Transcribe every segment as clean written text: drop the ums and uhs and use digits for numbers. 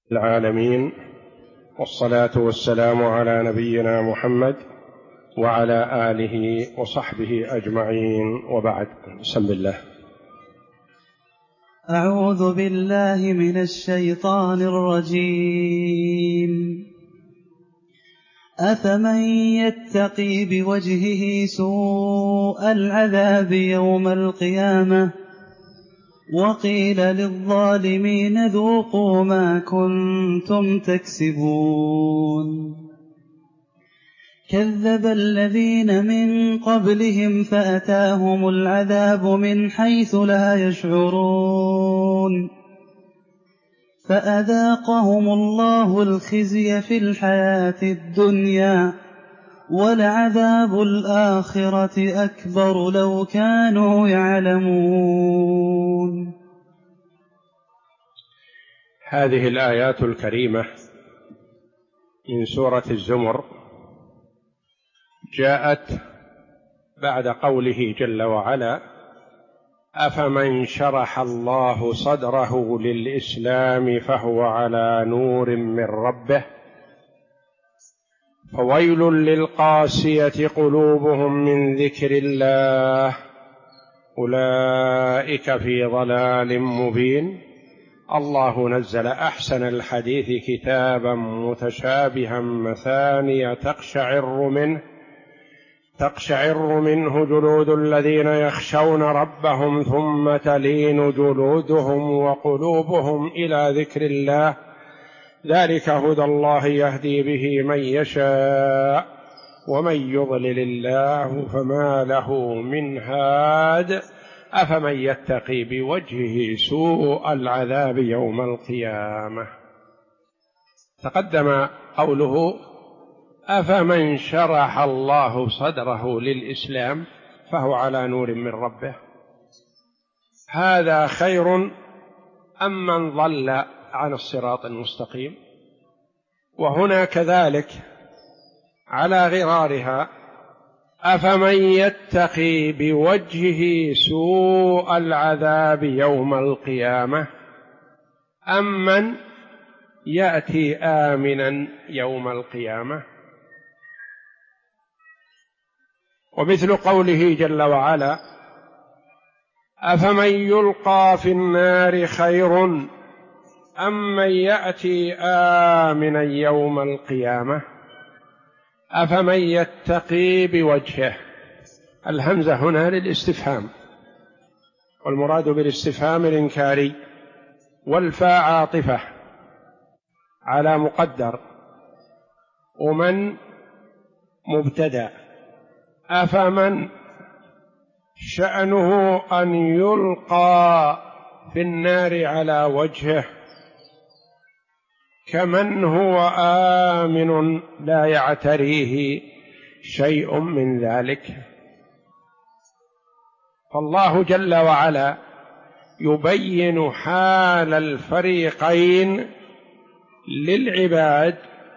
العالمين، والصلاة والسلام على نبينا محمد وعلى آله وصحبه أجمعين، وبعد. بسم الله. أعوذ بالله من الشيطان الرجيم. أفمن يتقي بوجهه سوء العذاب يوم القيامة وقيل للظالمين ذوقوا ما كنتم تكسبون. كذب الذين من قبلهم فأتاهم العذاب من حيث لا يشعرون فأذاقهم الله الخزي في الحياة الدنيا ولعذاب الآخرة أكبر لو كانوا يعلمون. هذه الآيات الكريمة من سورة الزمر جاءت بعد قوله جل وعلا: أفمن شرح الله صدره للإسلام فهو على نور من ربه فويل للقاسية قلوبهم من ذكر الله أولئك في تضلال مبين. الله نزل أحسن الحديث كتابا متشابها مثانية تقشعر منه جلود الذين يخشون ربهم ثم تلين جلودهم وقلوبهم إلى ذكر الله ذلك هدى الله يهدي به من يشاء ومن يضلل الله فما له من هاد. أفمن يتقي بوجهه سوء العذاب يوم القيامة. تقدم قوله: أفمن شرح الله صدره للإسلام فهو على نور من ربه. هذا خير أم من ضل عن الصراط المستقيم؟ وهنا كذلك على غرارها: أفمن يتقي بوجهه سوء العذاب يوم القيامة أم من يأتي آمنا يوم القيامة. ومثل قوله جل وعلا: أفمن يلقى في النار خير أم من يأتي آمنا يوم القيامة. أفمن يتقي بوجهه. الهمزة هنا للاستفهام، والمراد بالاستفهام الإنكاري، والفاء عاطفة على مقدر، ومن مبتدأ. أفمن شأنه أن يلقى في النار على وجهه كمن هو آمن لا يعتريه شيء من ذلك. فالله جل وعلا يبين حال الفريقين للعباد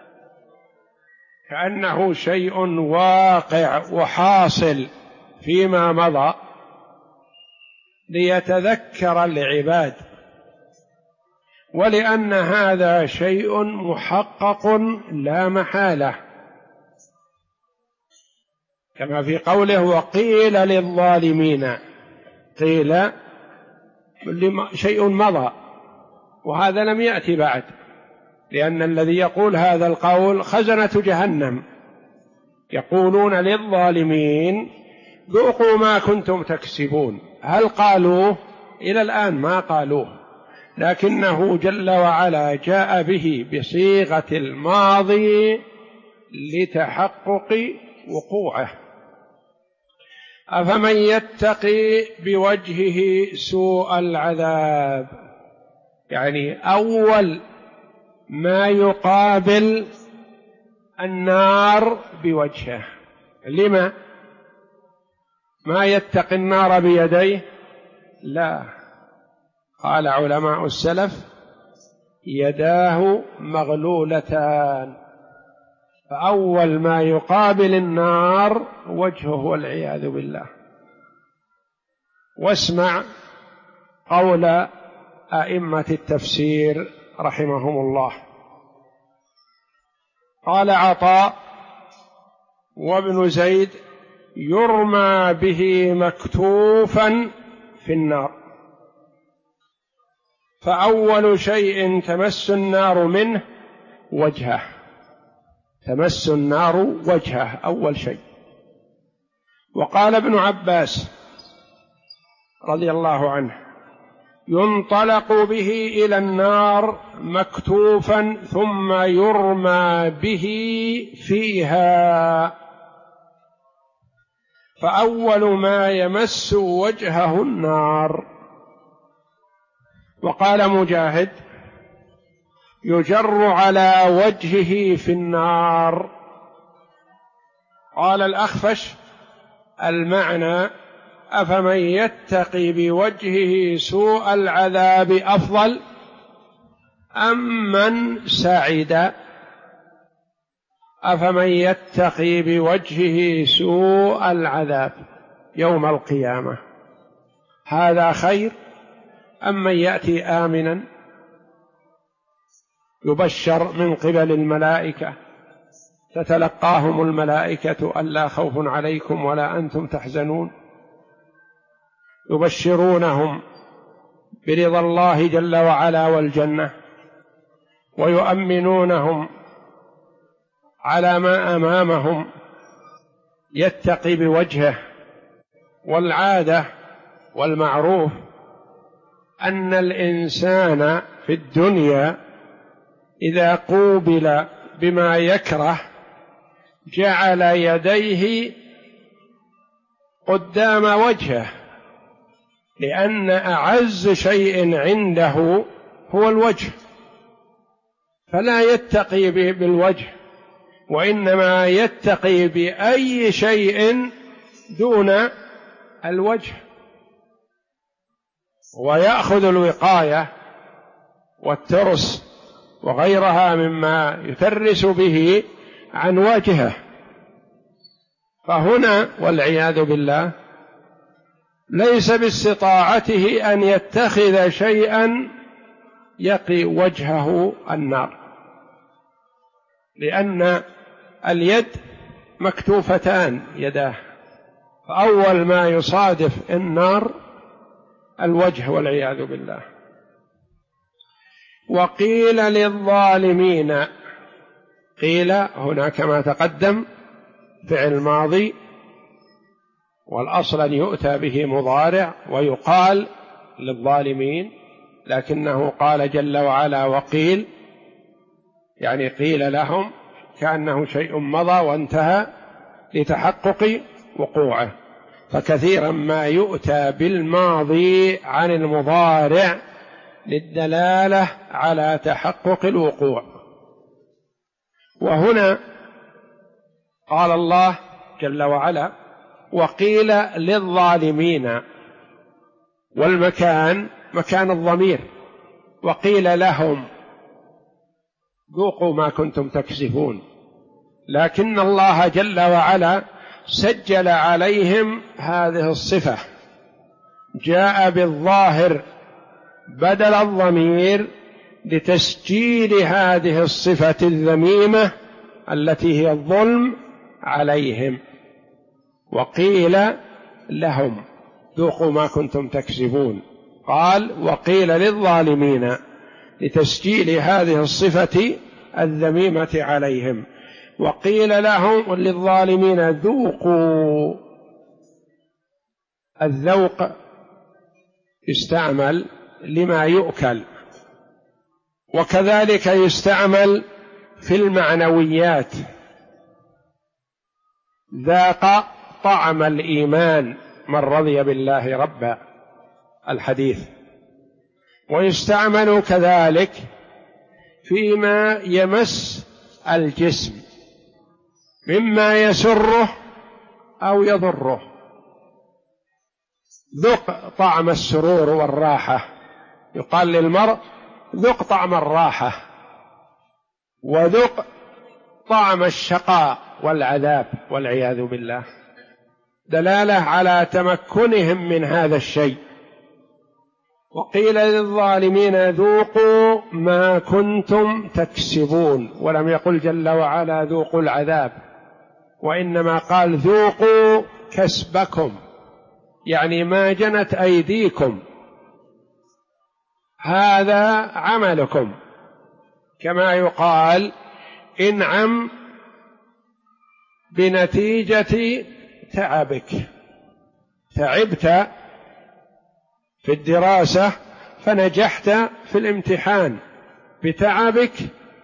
كأنه شيء واقع وحاصل فيما مضى ليتذكر العباد، ولأن هذا شيء محقق لا محالة، كما في قوله: وقيل للظالمين. قيل شيء مضى، وهذا لم يأتي بعد، لأن الذي يقول هذا القول خزنة جهنم، يقولون للظالمين ذوقوا ما كنتم تكسبون. هل قالوه؟ إلى الآن ما قالوه، لكنه جل وعلا جاء به بصيغة الماضي لتحقق وقوعه. أفمن يتقي بوجهه سوء العذاب، يعني أول ما يقابل النار بوجهه. لما ما يتقي النار بيديه؟ لا، قال علماء السلف: يداه مغلولتان، فأول ما يقابل النار وجهه والعياذ بالله. واسمع قول أئمة التفسير رحمهم الله. قال عطاء وابن زيد: يرمى به مكتوفا في النار، فأول شيء تمس النار منه وجهه، تمس النار وجهه أول شيء. وقال ابن عباس رضي الله عنه: ينطلق به إلى النار مكتوفا ثم يرمى به فيها، فأول ما يمس وجهه النار. وقال مجاهد: يجر على وجهه في النار. قال الأخفش: المعنى: أفمن يتقي بوجهه سوء العذاب أفضل أم من سعد؟ أفمن يتقي بوجهه سوء العذاب يوم القيامة هذا خير أم من يأتي آمنا يبشر من قبل الملائكة، تتلقاهم الملائكة ألا خوف عليكم ولا أنتم تحزنون، يبشرونهم برضا الله جل وعلا والجنة، ويؤمنونهم على ما أمامهم، يتقي بوجهه. والعادة والمعروف أن الإنسان في الدنيا إذا قوبل بما يكره جعل يديه قدام وجهه، لأن أعز شيء عنده هو الوجه، فلا يتقي بالوجه، وإنما يتقي بأي شيء دون الوجه، ويأخذ الوقاية والترس وغيرها مما يترس به عن وجهه. فهنا والعياذ بالله ليس باستطاعته أن يتخذ شيئا يقي وجهه النار، لأن اليد مكتوفتان يداه، فأول ما يصادف النار الوجه والعياذ بالله. وقيل للظالمين، قيل هنا كما تقدم فعل ماضي، والأصل أن يؤتى به مضارع ويقال للظالمين، لكنه قال جل وعلا وقيل، يعني قيل لهم كأنه شيء مضى وانتهى لتحقق وقوعه. فكثيرا ما يؤتى بالماضي عن المضارع للدلالة على تحقق الوقوع. وهنا قال الله جل وعلا وقيل للظالمين، والمكان مكان الضمير، وقيل لهم ذوقوا ما كنتم تكسبون، لكن الله جل وعلا سجل عليهم هذه الصفة، جاء بالظاهر بدل الضمير لتسجيل هذه الصفة الذميمة التي هي الظلم عليهم. وقيل لهم ذوقوا ما كنتم تكسبون، قال وقيل للظالمين لتسجيل هذه الصفة الذميمة عليهم. وقيل لهم للظالمين ذوقوا، الذوق يستعمل لما يؤكل، وكذلك يستعمل في المعنويات، ذاق طعم الإيمان من رضي بالله ربا الحديث. ويستعمل كذلك فيما يمس الجسم مما يسره أو يضره، ذق طعم السرور والراحة، يقال للمرء ذق طعم الراحة، وذق طعم الشقاء والعذاب والعياذ بالله، دلالة على تمكنهم من هذا الشيء. وقيل للظالمين ذوقوا ما كنتم تكسبون، ولم يقل جل وعلا ذوقوا العذاب، وإنما قال ذوقوا كسبكم، يعني ما جنت أيديكم، هذا عملكم. كما يقال انعم بنتيجة تعبك، تعبت في الدراسة فنجحت في الامتحان، بتعبك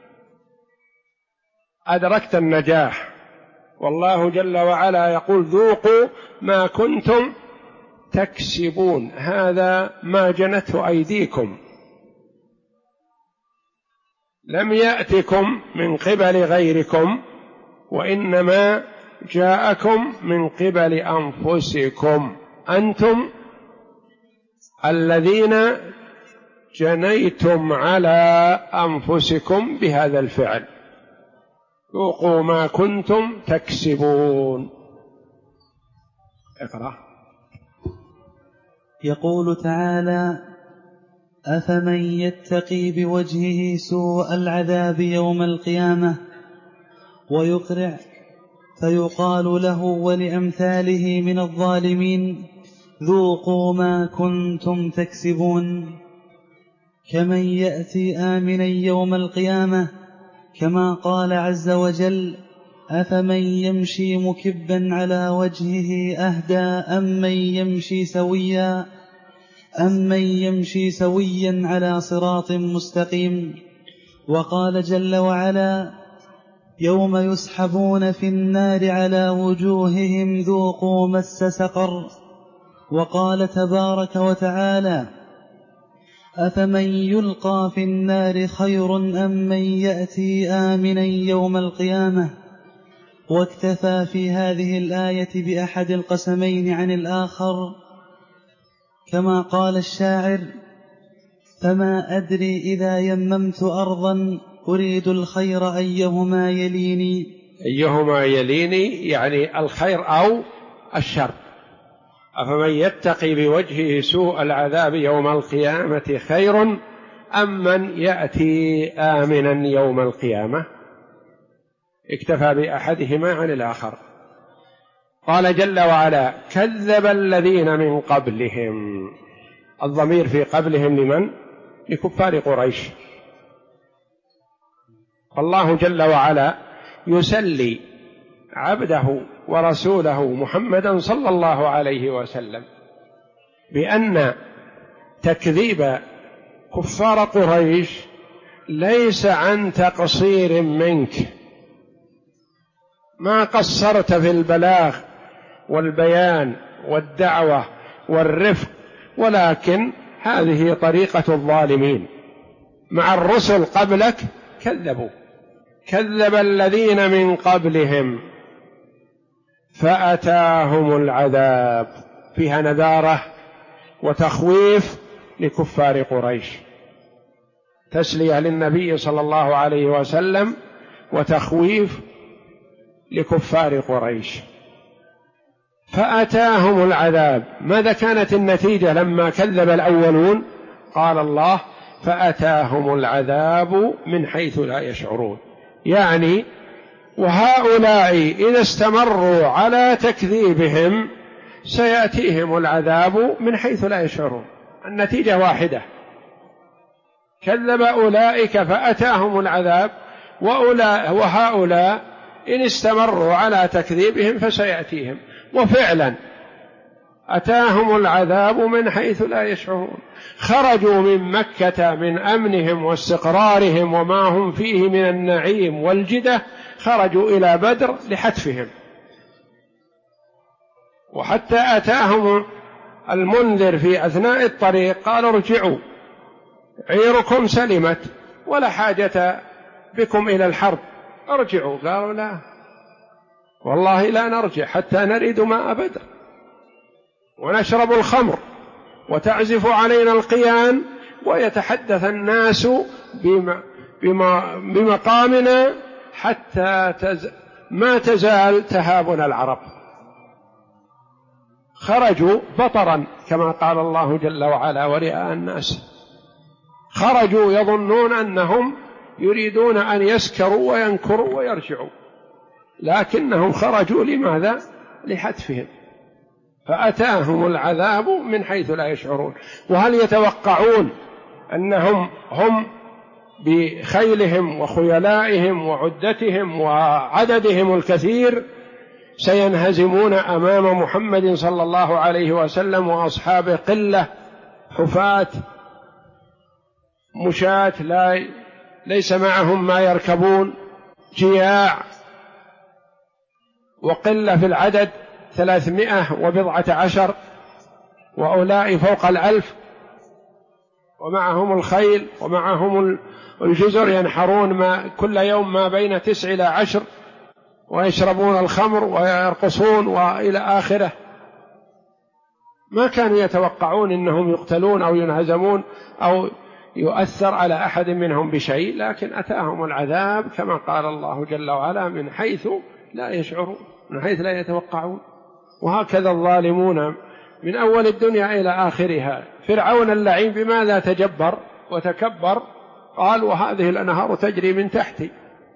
أدركت النجاح. والله جل وعلا يقول ذوقوا ما كنتم تكسبون، هذا ما جنته أيديكم، لم يأتكم من قبل غيركم، وإنما جاءكم من قبل أنفسكم، أنتم الذين جنيتم على أنفسكم بهذا الفعل. ذوقوا ما كنتم تكسبون. اقرأ. يقول تعالى: أفمن يتقي بوجهه سوء العذاب يوم القيامة ويقرع فيقال له ولأمثاله من الظالمين ذوقوا ما كنتم تكسبون، كمن يأتي آمنا يوم القيامة، كما قال عز وجل: أفمن يمشي مكبا على وجهه أهدى أمن يمشي سويا على صراط مستقيم. وقال جل وعلا: يوم يسحبون في النار على وجوههم ذوقوا مس سقر. وقال تبارك وتعالى: أفمن يلقى في النار خير أم من يأتي آمنا يوم القيامة. واكتفى في هذه الآية بأحد القسمين عن الآخر، كما قال الشاعر: فما أدري إذا يممت أرضا أريد الخير أيهما يليني، يعني الخير أو الشر. أفمن يتقي بوجهه سوء العذاب يوم القيامة خير أم من يأتي آمنا يوم القيامة. اكتفى بأحدهما عن الآخر. قال جل وعلا: كذب الذين من قبلهم. الضمير في قبلهم لمن؟ لكفار قريش. فالله جل وعلا يسلي عبده ورسوله محمدا صلى الله عليه وسلم بأن تكذيب كفار قريش ليس عن تقصير منك، ما قصرت في البلاغ والبيان والدعوة والرفق، ولكن هذه طريقة الظالمين مع الرسل قبلك، كذبوا. كذب الذين من قبلهم فأتاهم العذاب، فيها نذارة وتخويف لكفار قريش، تسلية للنبي صلى الله عليه وسلم وتخويف لكفار قريش. فأتاهم العذاب. ماذا كانت النتيجة لما كذب الأولون؟ قال الله: فأتاهم العذاب من حيث لا يشعرون. يعني وهؤلاء إذا استمروا على تكذيبهم سيأتيهم العذاب من حيث لا يشعرون. النتيجة واحدة: كذب أولئك فأتاهم العذاب، وهؤلاء إن استمروا على تكذيبهم فسيأتيهم. وفعلا أتاهم العذاب من حيث لا يشعرون. خرجوا من مكة من أمنهم واستقرارهم وما هم فيه من النعيم والجدة، خرجوا إلى بدر لحتفهم. وحتى أتاهم المنذر في أثناء الطريق قال: ارجعوا، عيركم سلمت ولا حاجة بكم إلى الحرب، ارجعوا. قالوا: لا والله لا نرجع حتى نرد ماء بدر ونشرب الخمر وتعزف علينا القيان ويتحدث الناس بمقامنا حتى ما تزال تهابنا العرب. خرجوا بطرا كما قال الله جل وعلا ورئاء الناس، خرجوا يظنون أنهم يريدون أن يسكروا وينكروا ويرجعوا، لكنهم خرجوا لماذا؟ لحتفهم، فأتاهم العذاب من حيث لا يشعرون. وهل يتوقعون أنهم هم بخيلهم وخيلائهم وعدتهم وعددهم الكثير سينهزمون أمام محمد صلى الله عليه وسلم وأصحابه قلة حفاة مشاة ليس معهم ما يركبون، جياع وقلة في العدد 310 وأولئك فوق 1000 ومعهم الخيل ومعهم الجزر ينحرون كل يوم ما بين 9 إلى 10 ويشربون الخمر ويرقصون وإلى آخره. ما كانوا يتوقعون أنهم يقتلون أو ينهزمون أو يؤثر على أحد منهم بشيء، لكن أتاهم العذاب كما قال الله جل وعلا من حيث لا يشعرون، من حيث لا يتوقعون. وهكذا الظالمون من أول الدنيا إلى آخرها. فرعون اللعين بماذا تجبر وتكبر؟ قال وهذه الأنهار تجري من تحتي،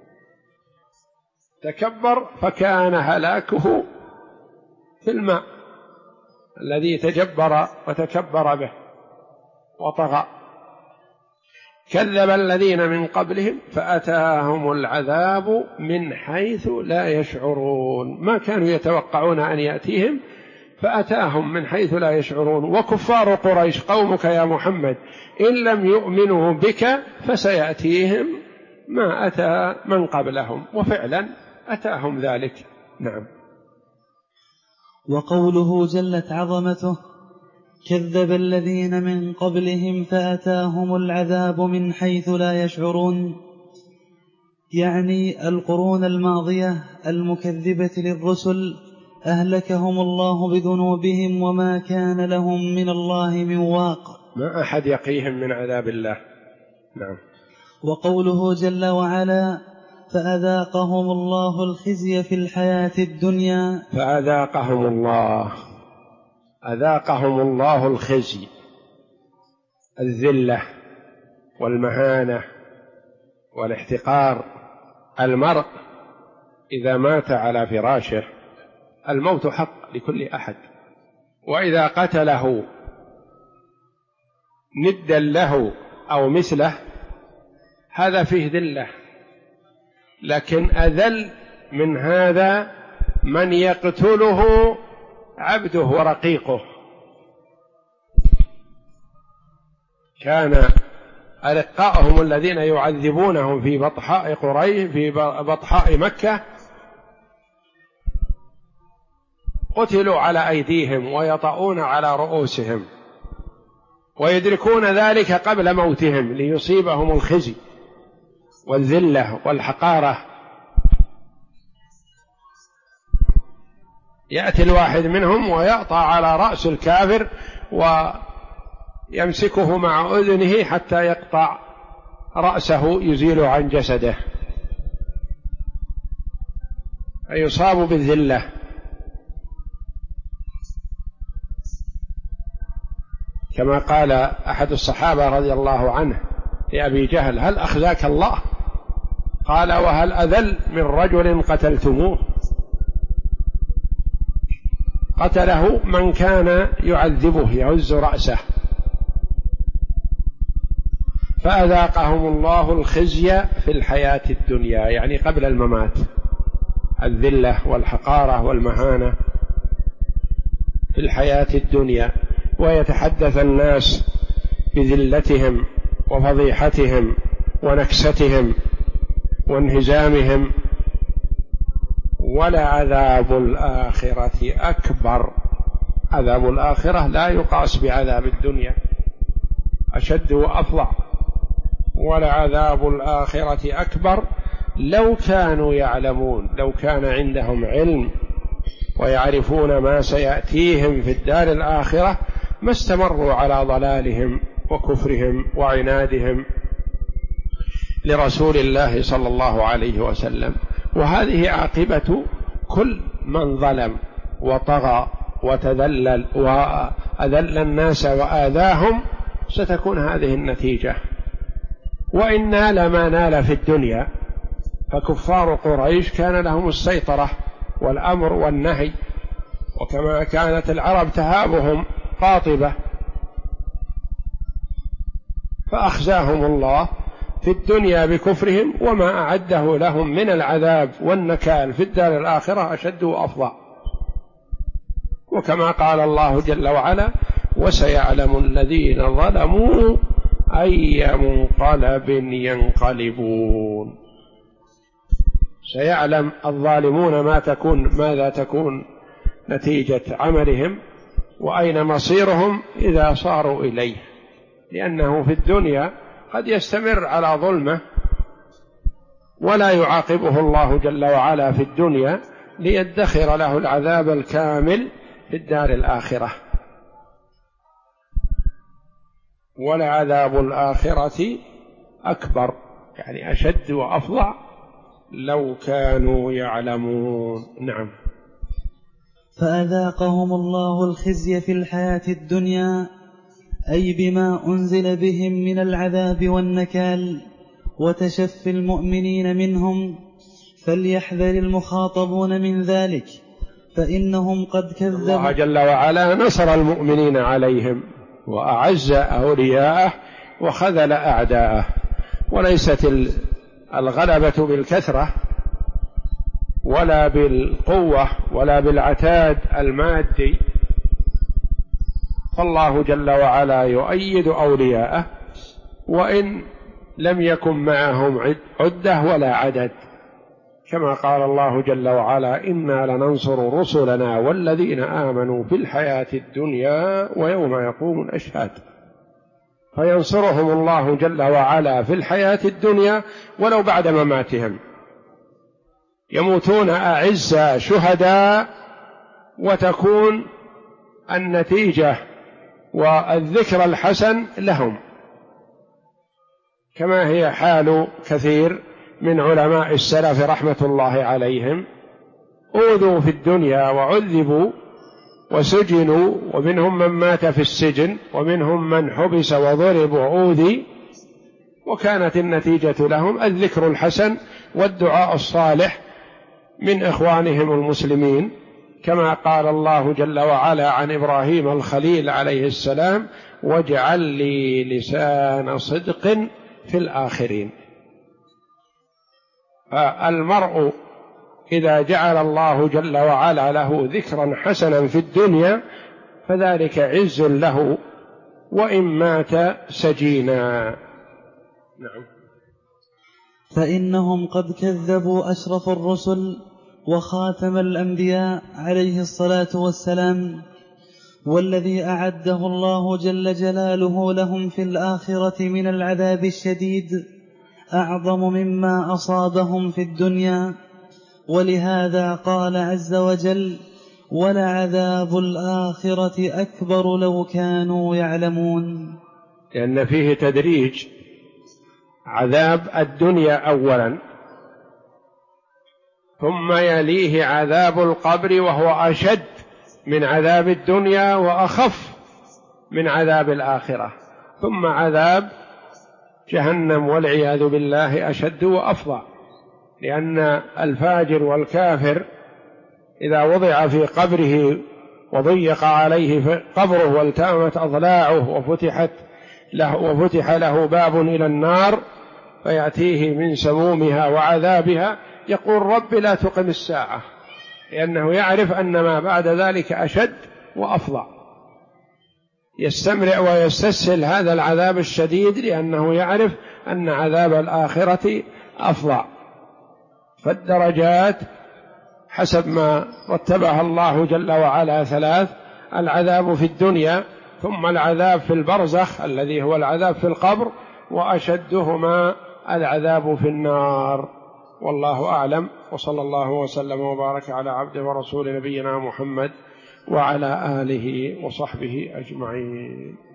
تكبر فكان هلاكه في الماء الذي تجبر وتكبر به وطغى. كذب الذين من قبلهم فأتاهم العذاب من حيث لا يشعرون، ما كانوا يتوقعون أن يأتيهم فأتاهم من حيث لا يشعرون. وكفار قريش قومك يا محمد إن لم يؤمنوا بك فسيأتيهم ما أتى من قبلهم، وفعلا أتاهم ذلك. نعم. وقوله جلت عظمته كذب الذين من قبلهم فأتاهم العذاب من حيث لا يشعرون، يعني القرون الماضية المكذبة للرسل أهلكهم الله بذنوبهم وما كان لهم من الله من واق، ما أحد يقيهم من عذاب الله. نعم. وقوله جل وعلا فأذاقهم الله الخزي في الحياة الدنيا، فأذاقهم الله، أذاقهم الله الخزي، الذلة والمهانة والاحتقار. المرء إذا مات على فراشه الموت حق لكل أحد، وإذا قتله ندا له أو مثله هذا فيه ذلة. لكن أذل من هذا من يقتله عبده ورقيقه. كان أرقاءهم الذين يعذبونهم في بطحاء قريش في بطحاء مكة قتلوا على أيديهم ويطؤون على رؤوسهم ويدركون ذلك قبل موتهم ليصيبهم الخزي والذلة والحقارة. يأتي الواحد منهم ويقطع على رأس الكافر ويمسكه مع أذنه حتى يقطع رأسه يزيل عن جسده، فيصاب بالذلة. كما قال أحد الصحابة رضي الله عنه لأبي جهل هل أخزاك الله؟ قال وهل أذل من رجل قتلتموه؟ قتله من كان يعذبه يهز رأسه. فأذاقهم الله الخزي في الحياة الدنيا، يعني قبل الممات، الذلة والحقارة والمهانة في الحياة الدنيا، ويتحدث الناس بذلتهم وفضيحتهم ونكستهم وانهزامهم. ولعذاب الآخرة أكبر، عذاب الآخرة لا يقاس بعذاب الدنيا، أشد وأفظع. ولعذاب الآخرة أكبر لو كانوا يعلمون، لو كان عندهم علم ويعرفون ما سيأتيهم في الدار الآخرة ما استمروا على ضلالهم وكفرهم وعنادهم لرسول الله صلى الله عليه وسلم. وهذه عاقبة كل من ظلم وطغى وتذلل وأذل الناس وآذاهم ستكون هذه النتيجة. وإن نال ما نال في الدنيا، فكفار قريش كان لهم السيطرة والأمر والنهي، وكما كانت العرب تهابهم قاطبة، فأخزاهم الله في الدنيا بكفرهم، وما أعده لهم من العذاب والنكال في الدار الآخرة أشد وأفظع. وكما قال الله جل وعلا: وسيعلم الذين ظلموا أي منقلب ينقلبون. سيعلم الظالمون ماذا تكون نتيجة عملهم وأين مصيرهم إذا صاروا إليه، لأنه في الدنيا قد يستمر على ظلمه ولا يعاقبه الله جل وعلا في الدنيا ليدخر له العذاب الكامل في الدار الآخرة. ولعذاب الآخرة أكبر، يعني أشد وأفظع لو كانوا يعلمون. نعم. فأذاقهم الله الخزي في الحياة الدنيا، أي بما أنزل بهم من العذاب والنكال وتشفي المؤمنين منهم، فليحذر المخاطبون من ذلك، فإنهم قد كذبوا. الله جل وعلا نصر المؤمنين عليهم وأعز أولياءه وخذل أعداءه، وليست الغلبة بالكثرة ولا بالقوة ولا بالعتاد المادي، فالله جل وعلا يؤيد أولياءه وإن لم يكن معهم عدة ولا عدد، كما قال الله جل وعلا: إنا لننصر رسلنا والذين آمنوا في الحياة الدنيا ويوم يقوم الأشهاد. فينصرهم الله جل وعلا في الحياة الدنيا ولو بعد مماتهم، يموتون أعزة شهداء، وتكون النتيجة والذكر الحسن لهم، كما هي حال كثير من علماء السلف رحمة الله عليهم، أوذوا في الدنيا وعذبوا وسجنوا، ومنهم من مات في السجن، ومنهم من حبس وضرب وأوذي، وكانت النتيجة لهم الذكر الحسن والدعاء الصالح من إخوانهم المسلمين، كما قال الله جل وعلا عن إبراهيم الخليل عليه السلام: واجعل لي لسان صدق في الآخرين. فالمرء إذا جعل الله جل وعلا له ذكرا حسنا في الدنيا فذلك عز له وإن مات سجينا. نعم. فإنهم قد كذبوا أشرف الرسل وخاتم الأنبياء عليه الصلاة والسلام، والذي أعده الله جل جلاله لهم في الآخرة من العذاب الشديد أعظم مما أصابهم في الدنيا. ولهذا قال عز وجل: ولعذاب الآخرة أكبر لو كانوا يعلمون. لأن فيه تدريج، عذاب الدنيا أولا، ثم يليه عذاب القبر وهو أشد من عذاب الدنيا وأخف من عذاب الآخرة، ثم عذاب جهنم والعياذ بالله أشد وأفظع، لأن الفاجر والكافر إذا وضع في قبره وضيق عليه قبره والتامت أضلاعه وفتح له باب إلى النار فيأتيه من سمومها وعذابها، يقول: رب لا تقم الساعة، لأنه يعرف أن ما بعد ذلك أشد وأفظع، يستمرئ ويستسهل هذا العذاب الشديد لأنه يعرف أن عذاب الآخرة أفظع. فالدرجات حسب ما رتبها الله جل وعلا ثلاث: العذاب في الدنيا، ثم العذاب في البرزخ الذي هو العذاب في القبر، وأشدهما العذاب في النار. والله أعلم، وصلى الله وسلم وبارك على عبده ورسول نبينا محمد وعلى آله وصحبه أجمعين.